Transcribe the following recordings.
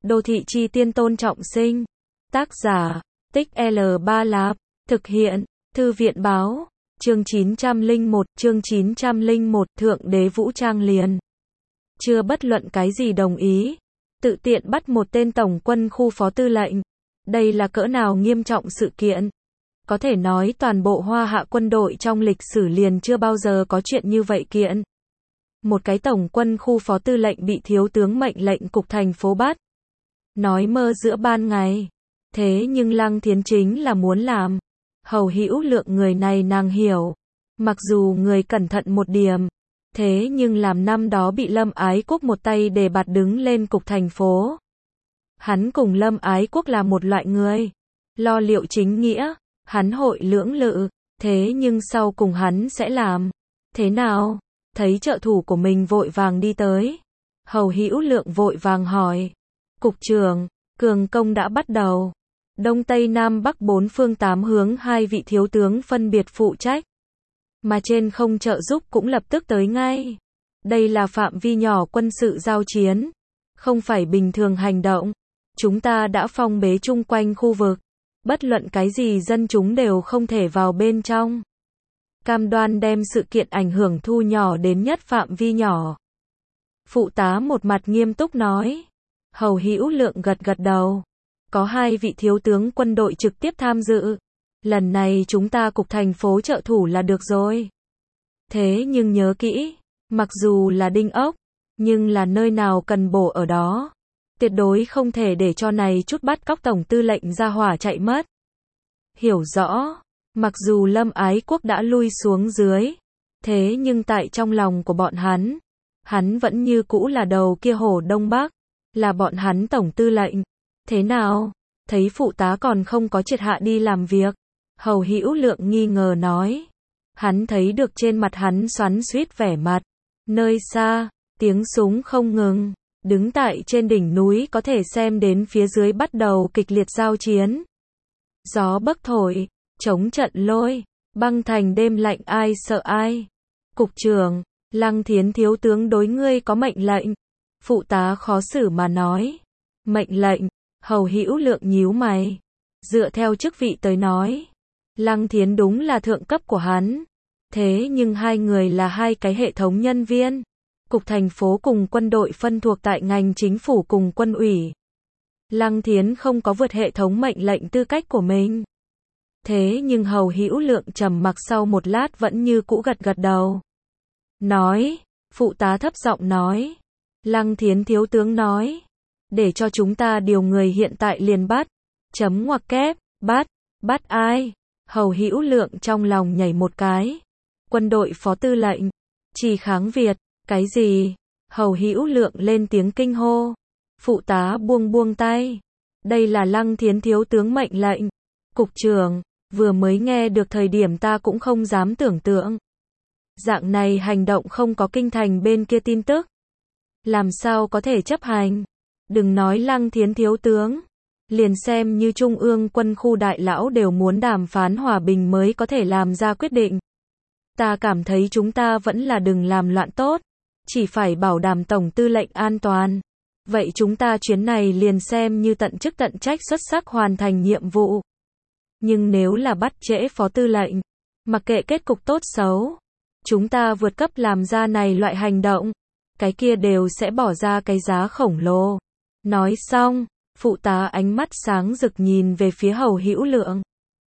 Đô thị chi tiên Tôn Trọng Sinh. Tác giả, Tích L3 Lạp. Thực hiện, Thư viện báo. Chương 901, Thượng đế Vũ Trang liền. Chưa bất luận cái gì đồng ý. Tự tiện bắt một tên tổng quân khu phó tư lệnh. Đây là cỡ nào nghiêm trọng sự kiện. Có thể nói toàn bộ Hoa Hạ quân đội trong lịch sử liền chưa bao giờ có chuyện như vậy kiện. Một cái tổng quân khu phó tư lệnh bị thiếu tướng mệnh lệnh cục thành phố bắt. Nói mơ giữa ban ngày. Thế nhưng Lăng Thiến chính là muốn làm. Hầu Hữu Lượng người này nàng hiểu. Mặc dù người cẩn thận một điểm. Thế nhưng làm năm đó bị Lâm Ái Quốc một tay đề bạt đứng lên cục thành phố. Hắn cùng Lâm Ái Quốc là một loại người. Lo liệu chính nghĩa. Hắn hội lưỡng lự. Thế nhưng sau cùng hắn sẽ làm. Thế nào? Thấy trợ thủ của mình vội vàng đi tới. Hầu Hữu Lượng vội vàng hỏi. Cục trưởng, cường công đã bắt đầu. Đông Tây Nam Bắc bốn phương tám hướng hai vị thiếu tướng phân biệt phụ trách. Mà trên không trợ giúp cũng lập tức tới ngay. Đây là phạm vi nhỏ quân sự giao chiến. Không phải bình thường hành động. Chúng ta đã phong bế chung quanh khu vực. Bất luận cái gì dân chúng đều không thể vào bên trong. Cam đoan đem sự kiện ảnh hưởng thu nhỏ đến nhất phạm vi nhỏ. Phụ tá một mặt nghiêm túc nói. Hầu Hữu Lượng gật gật đầu. Có hai vị thiếu tướng quân đội trực tiếp tham dự. Lần này chúng ta cục thành phố trợ thủ là được rồi. Thế nhưng nhớ kỹ, mặc dù là đinh ốc, nhưng là nơi nào cần bổ ở đó. Tuyệt đối không thể để cho này chút bắt cóc tổng tư lệnh ra hỏa chạy mất. Hiểu rõ, mặc dù Lâm Ái Quốc đã lui xuống dưới, thế nhưng tại trong lòng của bọn hắn vẫn như cũ là đầu kia hổ Đông Bắc, là bọn hắn tổng tư lệnh. Thế nào? Thấy phụ tá còn không có triệt hạ đi làm việc. Hầu Hữu Lượng nghi ngờ nói. Hắn thấy được trên mặt hắn xoắn xuýt vẻ mặt. Nơi xa, tiếng súng không ngừng. Đứng tại trên đỉnh núi có thể xem đến phía dưới bắt đầu kịch liệt giao chiến. Gió bấc thổi, chống trận lôi, băng thành đêm lạnh ai sợ ai. Cục trưởng, Lăng Thiến thiếu tướng đối ngươi có mệnh lệnh. Phụ tá khó xử mà nói. Mệnh lệnh, Hầu Hữu Lượng nhíu mày. Dựa theo chức vị tới nói. Lăng Thiến đúng là thượng cấp của hắn. Thế nhưng hai người là hai cái hệ thống nhân viên. Cục thành phố cùng quân đội phân thuộc tại ngành chính phủ cùng quân ủy. Lăng Thiến không có vượt hệ thống mệnh lệnh tư cách của mình. Thế nhưng Hầu Hữu Lượng trầm mặc sau một lát vẫn như cũ gật gật đầu. Nói, phụ tá thấp giọng nói. Lăng Thiến thiếu tướng nói. Để cho chúng ta điều người hiện tại liền bắt. Chấm ngoặc kép, bắt ai? Hầu Hữu Lượng trong lòng nhảy một cái. Quân đội phó tư lệnh. Trì Kháng Việt. Cái gì? Hầu Hữu Lượng lên tiếng kinh hô. Phụ tá buông tay. Đây là Lăng Thiến thiếu tướng mệnh lệnh. Cục trưởng, vừa mới nghe được thời điểm ta cũng không dám tưởng tượng. Dạng này hành động không có kinh thành bên kia tin tức. Làm sao có thể chấp hành? Đừng nói Lăng Thiến thiếu tướng. Liền xem như Trung ương quân khu đại lão đều muốn đàm phán hòa bình mới có thể làm ra quyết định. Ta cảm thấy chúng ta vẫn là đừng làm loạn tốt. Chỉ phải bảo đảm tổng tư lệnh an toàn. Vậy chúng ta chuyến này liền xem như tận chức tận trách xuất sắc hoàn thành nhiệm vụ. Nhưng nếu là bắt trễ phó tư lệnh, mặc kệ kết cục tốt xấu, chúng ta vượt cấp làm ra này loại hành động, cái kia đều sẽ bỏ ra cái giá khổng lồ. Nói xong, phụ tá ánh mắt sáng rực nhìn về phía Hầu Hữu Lượng.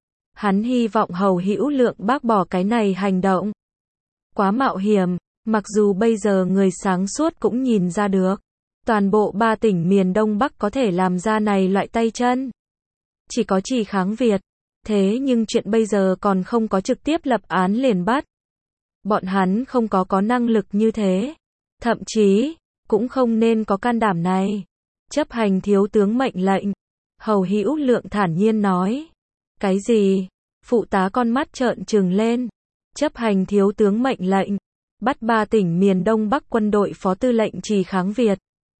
Hắn hy vọng Hầu Hữu Lượng bác bỏ cái này hành động. Quá mạo hiểm, mặc dù bây giờ người sáng suốt cũng nhìn ra được. Toàn bộ 3 tỉnh miền Đông Bắc có thể làm ra này loại tay chân. Chỉ có Trì Kháng Việt. Thế nhưng chuyện bây giờ còn không có trực tiếp lập án liền bắt. Bọn hắn không có năng lực như thế. Thậm chí, cũng không nên có can đảm này. Chấp hành thiếu tướng mệnh lệnh. Hầu Hữu Lượng thản nhiên nói. Cái gì? Phụ tá con mắt trợn trừng lên. Chấp hành thiếu tướng mệnh lệnh. Bắt 3 tỉnh miền Đông Bắc quân đội phó tư lệnh Trì Kháng Việt.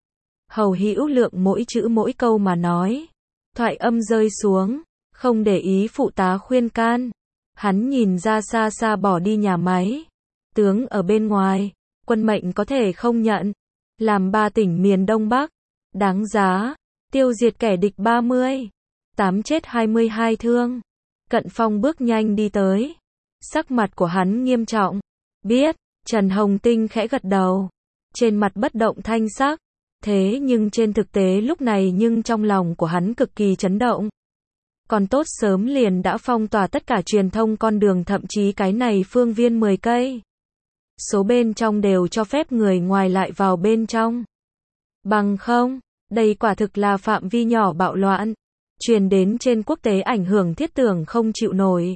Hầu Hữu Lượng mỗi chữ mỗi câu mà nói. Thoại âm rơi xuống. Không để ý phụ tá khuyên can. Hắn nhìn ra xa xa bỏ đi nhà máy. Tướng ở bên ngoài. Quân mệnh có thể không nhận. Làm 3 tỉnh miền Đông Bắc. Đáng giá. Tiêu diệt kẻ địch 30. 8 chết 22 thương. Cận Phong bước nhanh đi tới. Sắc mặt của hắn nghiêm trọng. Biết, Trần Hồng Tinh khẽ gật đầu. Trên mặt bất động thanh sắc. Thế nhưng trên thực tế lúc này nhưng trong lòng của hắn cực kỳ chấn động. Còn tốt sớm liền đã phong tỏa tất cả truyền thông con đường, thậm chí cái này phương viên 10 cây. Số bên trong đều cho phép người ngoài lại vào bên trong. Bằng không, đây quả thực là phạm vi nhỏ bạo loạn. Truyền đến trên quốc tế ảnh hưởng thiết tưởng không chịu nổi.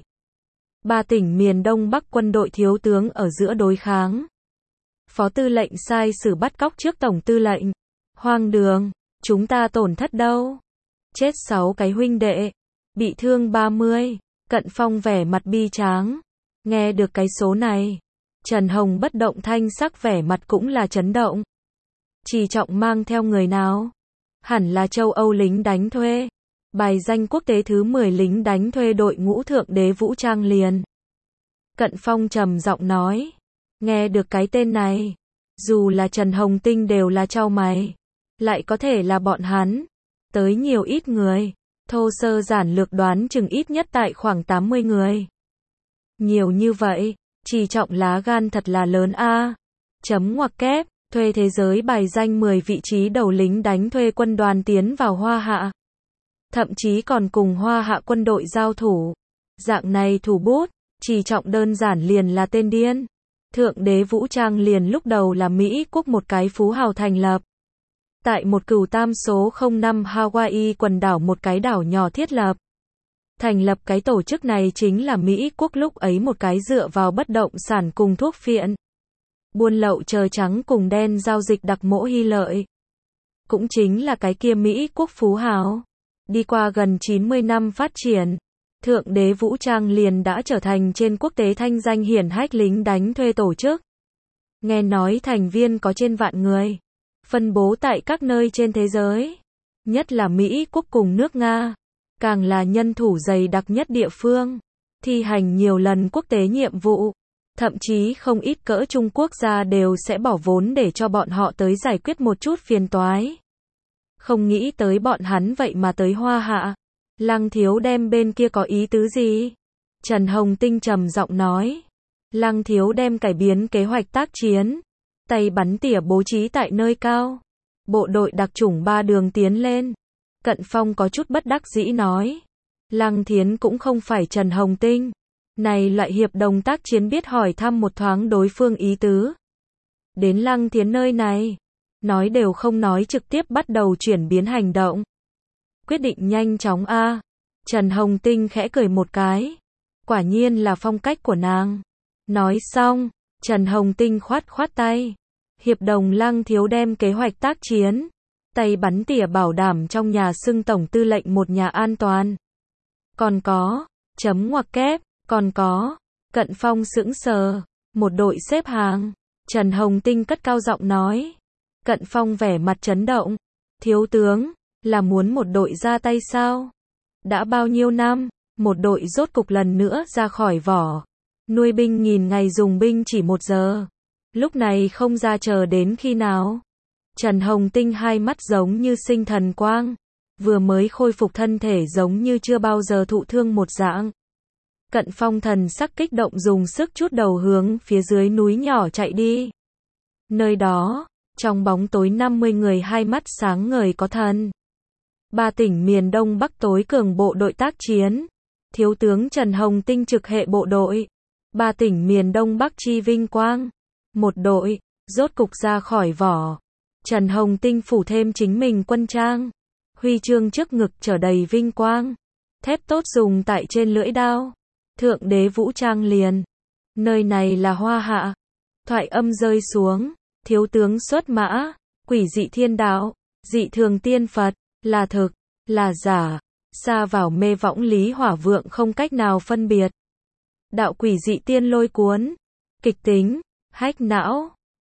3 tỉnh miền Đông Bắc quân đội thiếu tướng ở giữa đối kháng. Phó tư lệnh sai xử bắt cóc trước tổng tư lệnh. Hoang đường, chúng ta tổn thất đâu? Chết 6 cái huynh đệ, bị thương 30. Cận Phong vẻ mặt bi tráng. Nghe được cái số này, Trần Hồng bất động thanh sắc vẻ mặt cũng là chấn động. Trì Trọng mang theo người nào? Hẳn là châu Âu lính đánh thuê. Bài danh quốc tế thứ 10 lính đánh thuê đội ngũ thượng đế vũ trang liền. Cận Phong trầm giọng nói. Nghe được cái tên này, dù là Trần Hồng Tinh đều là chau mày. Lại có thể là bọn hắn. Tới nhiều ít người. Thô sơ giản lược đoán chừng ít nhất tại khoảng 80 người. Nhiều như vậy, Trì Trọng lá gan thật là lớn a. Chấm ngoặc kép, thuê thế giới bài danh 10 vị trí đầu lính đánh thuê quân đoàn tiến vào Hoa Hạ. Thậm chí còn cùng Hoa Hạ quân đội giao thủ. Dạng này thủ bút, Trì Trọng đơn giản liền là tên điên. Thượng đế vũ trang liền lúc đầu là Mỹ quốc một cái phú hào thành lập. Tại một cửu tam số 05 Hawaii quần đảo một cái đảo nhỏ thiết lập. Thành lập cái tổ chức này chính là Mỹ quốc lúc ấy một cái dựa vào bất động sản cùng thuốc phiện. Buôn lậu cờ trắng cùng đen giao dịch đặc mỗ hy lợi. Cũng chính là cái kia Mỹ quốc phú hào. Đi qua gần 90 năm phát triển, thượng đế vũ trang liền đã trở thành trên quốc tế thanh danh hiển hách lính đánh thuê tổ chức. Nghe nói thành viên có trên vạn người. Phân bố tại các nơi trên thế giới. Nhất là Mỹ quốc cùng nước Nga. Càng là nhân thủ dày đặc nhất địa phương. Thi hành nhiều lần quốc tế nhiệm vụ. Thậm chí không ít cỡ Trung Quốc gia đều sẽ bỏ vốn để cho bọn họ tới giải quyết một chút phiền toái. Không nghĩ tới bọn hắn vậy mà tới Hoa Hạ. Lăng Thiếu Đem bên kia có ý tứ gì? Trần Hồng Tinh trầm giọng nói. Lăng Thiếu Đem cải biến kế hoạch tác chiến. Tay bắn tỉa bố trí tại nơi cao. Bộ đội đặc chủng 3 đường tiến lên. Cận Phong có chút bất đắc dĩ nói. Lăng Thiến cũng không phải Trần Hồng Tinh. Này loại hiệp đồng tác chiến biết hỏi thăm một thoáng đối phương ý tứ. Đến Lăng Thiến nơi này. Nói đều không nói trực tiếp bắt đầu chuyển biến hành động. Quyết định nhanh chóng a. Trần Hồng Tinh khẽ cười một cái. Quả nhiên là phong cách của nàng. Nói xong, Trần Hồng Tinh khoát khoát tay. Hiệp đồng Lăng Thiếu Đem kế hoạch tác chiến. Tay bắn tỉa bảo đảm trong nhà xưng tổng tư lệnh một nhà an toàn. Còn có, chấm ngoặc kép, còn có, Cận Phong sững sờ, một đội xếp hàng. Trần Hồng Tinh cất cao giọng nói. Cận Phong vẻ mặt chấn động. Thiếu tướng, là muốn một đội ra tay sao? Đã bao nhiêu năm, một đội rốt cục lần nữa ra khỏi vỏ. Nuôi binh nghìn ngày dùng binh chỉ 1 giờ. Lúc này không ra chờ đến khi nào? Trần Hồng Tinh hai mắt giống như sinh thần quang. Vừa mới khôi phục thân thể giống như chưa bao giờ thụ thương một dạng. Cận Phong thần sắc kích động dùng sức chút đầu hướng phía dưới núi nhỏ chạy đi. Nơi đó, trong bóng tối 50 người hai mắt sáng ngời có thần. 3 tỉnh miền Đông Bắc tối cường bộ đội tác chiến. Thiếu tướng Trần Hồng Tinh trực hệ bộ đội. 3 tỉnh miền Đông Bắc chi vinh quang. Một đội, rốt cục ra khỏi vỏ. Trần Hồng Tinh phủ thêm chính mình quân trang. Huy chương trước ngực chở đầy vinh quang. Thép tốt dùng tại trên lưỡi đao. Thượng đế vũ trang liền. Nơi này là Hoa Hạ. Thoại âm rơi xuống. Thiếu tướng xuất mã. Quỷ dị thiên đạo. Dị thường tiên Phật. Là thực. Là giả. Xa vào mê võng lý hỏa vượng không cách nào phân biệt. Đạo quỷ dị tiên lôi cuốn. Kịch tính. Hách não.